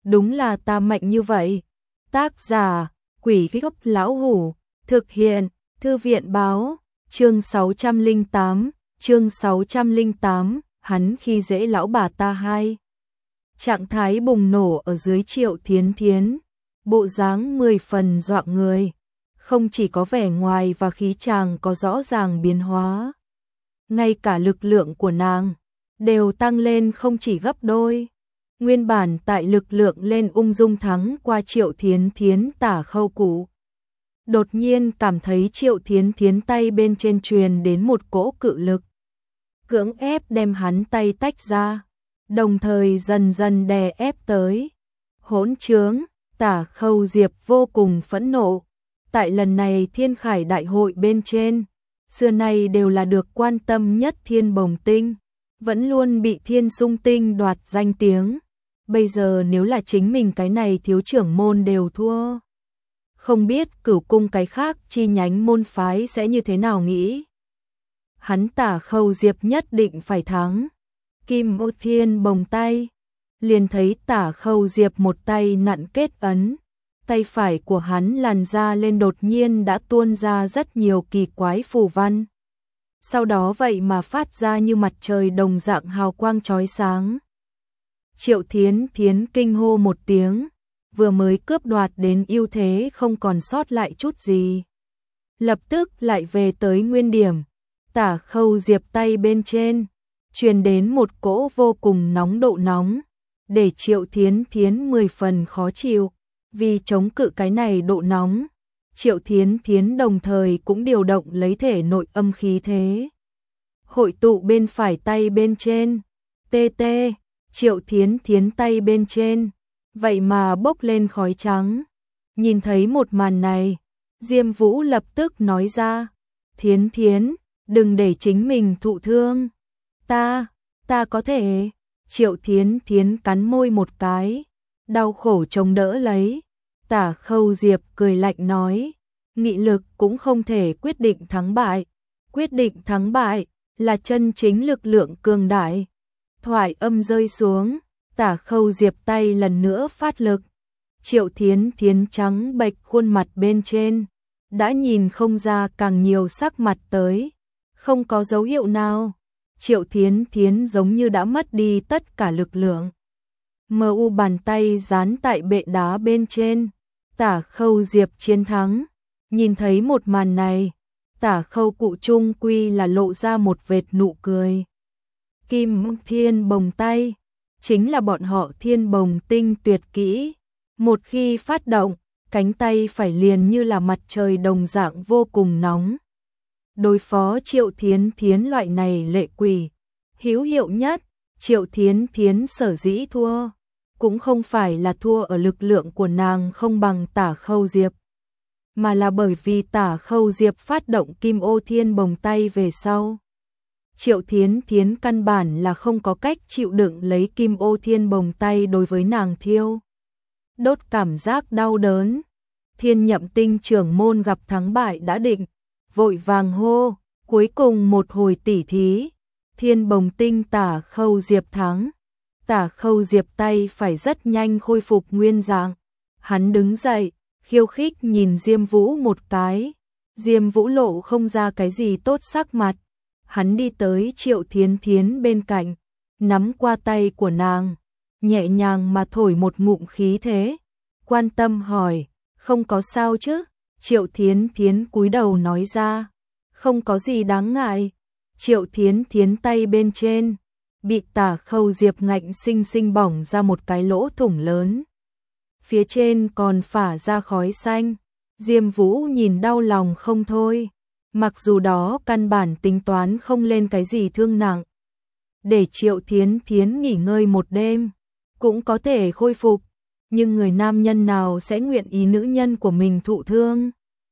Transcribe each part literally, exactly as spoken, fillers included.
đúng là ta mạnh như vậy. Tác giả, Quỷ Gốc Lão Hủ, thực hiện, Thư viện Báo, chương sáu trăm lẻ tám, chương sáu trăm lẻ tám, hắn khi dễ lão bà ta hai. Trạng thái bùng nổ ở dưới Triệu Thiến Thiến, bộ dáng mười phần dọa người, không chỉ có vẻ ngoài và khí chàng có rõ ràng biến hóa, ngay cả lực lượng của nàng đều tăng lên không chỉ gấp đôi. Nguyên bản tại lực lượng lên ung dung thắng qua Triệu Thiến Thiến Tả Khâu Cụ. Đột nhiên cảm thấy Triệu Thiến Thiến tay bên trên truyền đến một cỗ cự lực, cưỡng ép đem hắn tay tách ra, đồng thời dần dần đè ép tới. Hỗn trướng, Tả Khâu Diệp vô cùng phẫn nộ. Tại lần này Thiên Khải Đại hội bên trên, xưa nay đều là được quan tâm nhất Thiên Bồng Tinh, vẫn luôn bị Thiên Sung Tinh đoạt danh tiếng. Bây giờ nếu là chính mình cái này thiếu trưởng môn đều thua, không biết Cửu Cung cái khác chi nhánh môn phái sẽ như thế nào nghĩ. Hắn Tả Khâu Diệp nhất định phải thắng. Kim Ô Thiên bồng tay, liền thấy Tả Khâu Diệp một tay nặn kết ấn, tay phải của hắn làn ra lên đột nhiên đã tuôn ra rất nhiều kỳ quái phù văn. Sau đó vậy mà phát ra như mặt trời đồng dạng hào quang chói sáng. Triệu Thiến Thiến kinh hô một tiếng, vừa mới cướp đoạt đến ưu thế không còn sót lại chút gì. Lập tức lại về tới nguyên điểm, Tả Khâu Diệp tay bên trên, truyền đến một cỗ vô cùng nóng độ nóng, để Triệu Thiến Thiến mười phần khó chịu. Vì chống cự cái này độ nóng, Triệu Thiến Thiến đồng thời cũng điều động lấy thể nội âm khí thế. Hội tụ bên phải tay bên trên, tê tê, Triệu Thiến Thiến tay bên trên, vậy mà bốc lên khói trắng. Nhìn thấy một màn này, Diêm Vũ lập tức nói ra, Thiến Thiến, đừng để chính mình thụ thương. Ta, ta có thể. Triệu Thiến Thiến cắn môi một cái, đau khổ chống đỡ lấy. Tả Khâu Diệp cười lạnh nói, nghị lực cũng không thể quyết định thắng bại. Quyết định thắng bại là chân chính lực lượng cường đại. Thoại âm rơi xuống, Tả Khâu Diệp tay lần nữa phát lực. Triệu Thiến Thiến trắng bệch khuôn mặt bên trên, đã nhìn không ra càng nhiều sắc mặt tới, không có dấu hiệu nào. Triệu Thiến Thiến giống như đã mất đi tất cả lực lượng. Mờ u bàn tay dán tại bệ đá bên trên. Tả Khâu Diệp chiến thắng. Nhìn thấy một màn này, Tả Khâu Cụ trung quy là lộ ra một vệt nụ cười. Kim Thiên bồng tay, chính là bọn họ Thiên Bồng Tinh tuyệt kỹ. Một khi phát động, cánh tay phải liền như là mặt trời đồng dạng vô cùng nóng. Đối phó Triệu Thiến Thiến loại này lệ quỷ, hữu hiệu nhất. Triệu Thiến Thiến sở dĩ thua, cũng không phải là thua ở lực lượng của nàng không bằng Tả Khâu Diệp, mà là bởi vì Tả Khâu Diệp phát động Kim Ô Thiên bồng tay về sau. Triệu Thiến Thiến căn bản là không có cách chịu đựng lấy Kim Ô Thiên bồng tay đối với nàng thiêu đốt cảm giác đau đớn. Thiên Nhậm Tinh trưởng môn gặp thắng bại đã định, vội vàng hô, cuối cùng một hồi tỉ thí, Thiên Bồng Tinh Tả Khâu Diệp thắng. Tả Khâu Diệp tay phải rất nhanh khôi phục nguyên dạng. Hắn đứng dậy, khiêu khích nhìn Diêm Vũ một cái. Diêm Vũ lộ không ra cái gì tốt sắc mặt. Hắn đi tới Triệu Thiến Thiến bên cạnh, nắm qua tay của nàng, nhẹ nhàng mà thổi một ngụm khí thế, quan tâm hỏi, không có sao chứ? Triệu Thiến Thiến cúi đầu nói ra, không có gì đáng ngại. Triệu Thiến Thiến tay bên trên, bị Tả Khâu Diệp ngạnh sinh sinh bỏng ra một cái lỗ thủng lớn. Phía trên còn phả ra khói xanh. Diêm Vũ nhìn đau lòng không thôi. Mặc dù đó căn bản tính toán không lên cái gì thương nặng. Để Triệu Thiến Thiến nghỉ ngơi một đêm, cũng có thể khôi phục. Nhưng người nam nhân nào sẽ nguyện ý nữ nhân của mình thụ thương?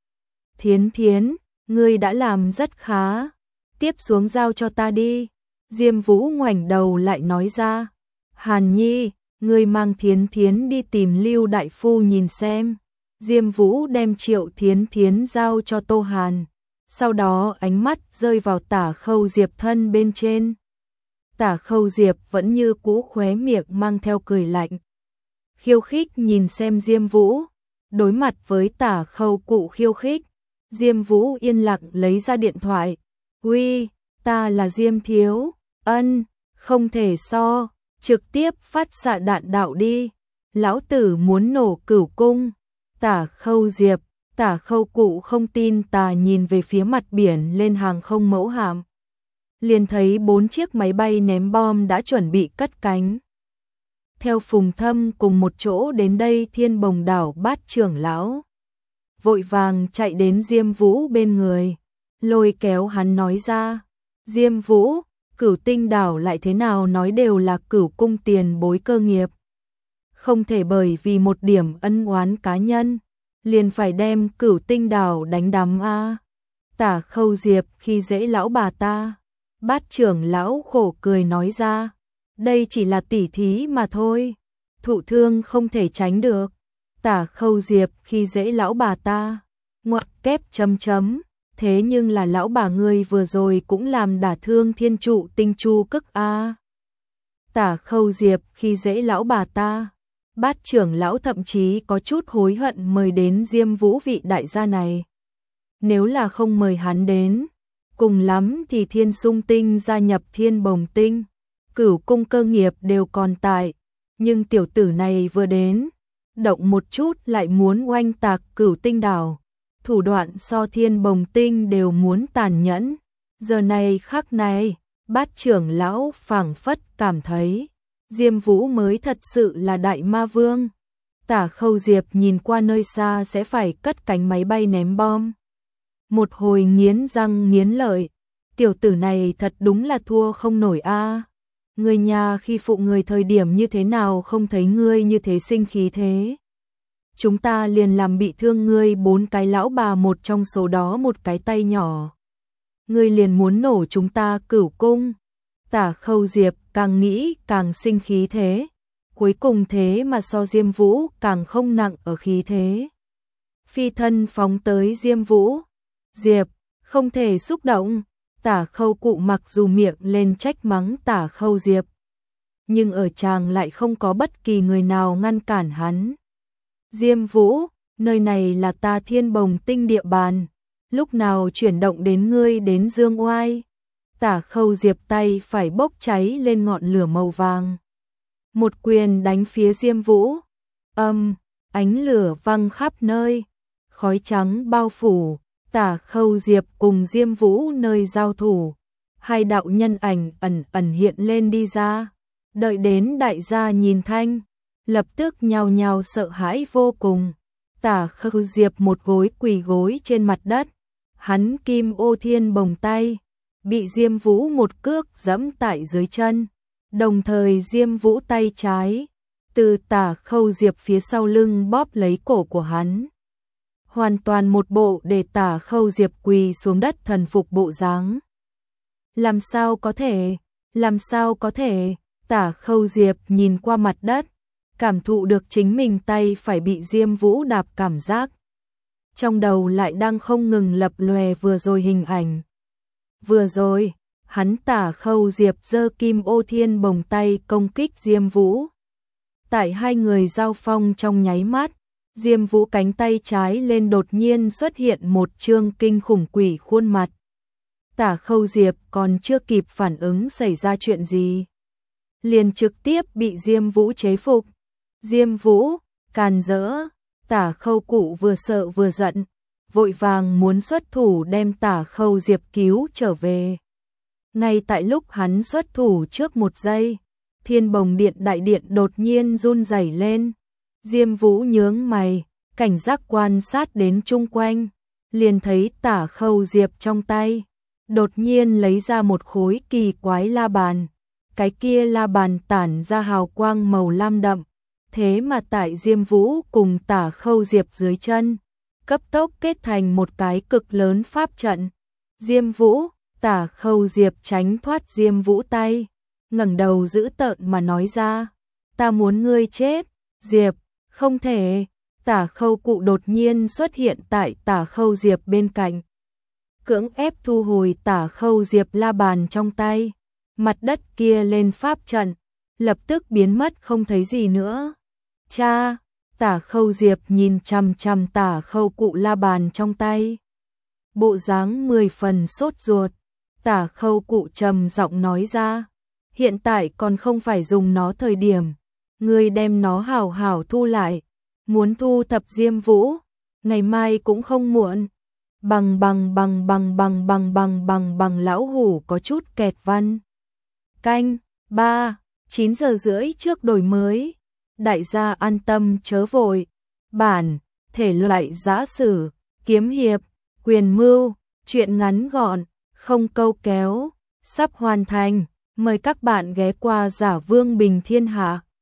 Thiến Thiến, ngươi đã làm rất khá. Tiếp xuống giao cho ta đi. Diêm Vũ ngoảnh đầu lại nói ra. Hàn Nhi, ngươi mang Thiến Thiến đi tìm Lưu Đại Phu nhìn xem. Diêm Vũ đem Triệu Thiến Thiến giao cho Tô Hàn. Sau đó ánh mắt rơi vào Tả Khâu Diệp thân bên trên. Tả Khâu Diệp vẫn như cũ khóe miệng mang theo cười lạnh. khiêu khích nhìn xem Diêm Vũ. Đối mặt với Tả Khâu Cụ khiêu khích, Diêm Vũ yên lặng lấy ra điện thoại. Uy, ta là Diêm thiếu, ân, không thể so, trực tiếp phát xạ đạn đạo đi. Lão tử muốn nổ Cửu Cung. Tả Khâu Diệp, Tả Khâu Cụ không tin tà nhìn về phía mặt biển lên hàng không mẫu hạm. Liền thấy bốn chiếc máy bay ném bom đã chuẩn bị cất cánh. Theo Phùng Thâm cùng một chỗ đến đây Thiên Bồng Đảo Bát trưởng lão. Vội vàng chạy đến Diêm Vũ bên người, lôi kéo hắn nói ra. Diêm Vũ, Cửu Tinh Đảo lại thế nào nói đều là Cửu Cung tiền bối cơ nghiệp. Không thể bởi vì một điểm ân oán cá nhân, liền phải đem Cửu Tinh Đảo đánh đắm a. Tả Khâu Diệp khi dễ lão bà ta. Bát trưởng lão khổ cười nói ra. Đây chỉ là tỉ thí mà thôi. Thụ thương không thể tránh được. Tả Khâu Diệp khi dễ lão bà ta. Ngoặc kép chấm chấm. Thế nhưng là lão bà ngươi vừa rồi cũng làm đả thương thiên trụ tinh chu cức a. Tả Khâu Diệp khi dễ lão bà ta. Bát trưởng lão thậm chí có chút hối hận mời đến Diêm Vũ vị đại gia này. Nếu là không mời hắn đến, cùng lắm thì Thiên Sung Tinh gia nhập Thiên Bồng Tinh, Cửu Cung cơ nghiệp đều còn tại. Nhưng tiểu tử này vừa đến, động một chút lại muốn oanh tạc Cửu Tinh Đảo. Thủ đoạn so Thiên Bồng Tinh đều muốn tàn nhẫn. Giờ này khắc này, bát trưởng lão phảng phất cảm thấy Diêm Vũ mới thật sự là đại ma vương. Tả Khâu Diệp nhìn qua nơi xa sẽ phải cất cánh máy bay ném bom. Một hồi nghiến răng nghiến lợi, tiểu tử này thật đúng là thua không nổi a. Người nhà khi phụ người thời điểm như thế nào không thấy ngươi như thế sinh khí thế. Chúng ta liền làm bị thương ngươi bốn cái lão bà, một trong số đó một cái tay nhỏ. Ngươi liền muốn nổ chúng ta Cửu Cung. Tả Khâu Diệp càng nghĩ càng sinh khí thế. Cuối cùng thế mà so Diêm Vũ càng không nặng ở khí thế. Phi thân phóng tới Diêm Vũ. Diệp, không thể xúc động. Tả Khâu Cụ mặc dù miệng lên trách mắng Tả Khâu Diệp, nhưng ở tràng lại không có bất kỳ người nào ngăn cản hắn. Diêm Vũ, nơi này là ta Thiên Bồng Tinh địa bàn, lúc nào chuyển động đến ngươi đến dương oai. Tả Khâu Diệp tay phải bốc cháy lên ngọn lửa màu vàng. Một quyền đánh phía Diêm Vũ. Âm, ánh lửa văng khắp nơi, khói trắng bao phủ. Tả Khâu Diệp cùng Diêm Vũ nơi giao thủ, hai đạo nhân ảnh ẩn ẩn hiện lên đi ra. Đợi đến đại gia nhìn thanh, lập tức nhao nhao sợ hãi vô cùng. Tả Khâu Diệp một gối quỳ gối trên mặt đất, hắn kim ô thiên bồng tay, bị Diêm Vũ một cước giẫm tại dưới chân. Đồng thời Diêm Vũ tay trái từ Tả Khâu Diệp phía sau lưng bóp lấy cổ của hắn. Hoàn toàn một bộ để Tả Khâu Diệp quỳ xuống đất thần phục bộ dáng. Làm sao có thể, làm sao có thể, Tả Khâu Diệp nhìn qua mặt đất, cảm thụ được chính mình tay phải bị Diêm Vũ đạp cảm giác. Trong đầu lại đang không ngừng lập lòe vừa rồi hình ảnh. Vừa rồi, hắn Tả Khâu Diệp giơ kim ô thiên bồng tay công kích Diêm Vũ. Tại hai người giao phong trong nháy mắt, Diêm Vũ cánh tay trái lên đột nhiên xuất hiện một trương kinh khủng quỷ khuôn mặt. Tả Khâu Diệp còn chưa kịp phản ứng xảy ra chuyện gì, liền trực tiếp bị Diêm Vũ chế phục. Diêm Vũ, càn rỡ. Tả Khâu Cụ vừa sợ vừa giận, vội vàng muốn xuất thủ đem Tả Khâu Diệp cứu trở về. Ngay tại lúc hắn xuất thủ trước một giây, Thiên Bồng Điện đại điện đột nhiên run rẩy lên. Diêm Vũ nhướng mày, cảnh giác quan sát đến chung quanh, liền thấy Tả Khâu Diệp trong tay đột nhiên lấy ra một khối kỳ quái la bàn. Cái kia la bàn tản ra hào quang màu lam đậm, thế mà tại Diêm Vũ cùng Tả Khâu Diệp dưới chân, cấp tốc kết thành một cái cực lớn pháp trận. Diêm Vũ, Tả Khâu Diệp tránh thoát Diêm Vũ tay, ngẩng đầu dữ tợn mà nói ra, ta muốn ngươi chết. Diệp, không thể. Tả Khâu Cụ đột nhiên xuất hiện tại Tả Khâu Diệp bên cạnh, cưỡng ép thu hồi Tả Khâu Diệp la bàn trong tay. Mặt đất kia lên pháp trận, lập tức biến mất không thấy gì nữa. Cha, Tả Khâu Diệp nhìn chằm chằm Tả Khâu cụ la bàn trong tay. Bộ dáng mười phần sốt ruột. Tả Khâu cụ trầm giọng nói ra, hiện tại còn không phải dùng nó thời điểm, ngươi đem nó hảo hảo thu lại, muốn thu thập Diêm Vũ, ngày mai cũng không muộn. Bằng bằng bằng bằng bằng bằng bằng bằng bằng lão hủ có chút kẹt văn. Canh ba, chín giờ rưỡi trước đổi mới. Đại gia an tâm chớ vội. Bản, thể loại giã sử, kiếm hiệp, quyền mưu, truyện ngắn gọn, không câu kéo, sắp hoàn thành. Mời các bạn ghé qua Giả Vương Bình Thiên Hạ.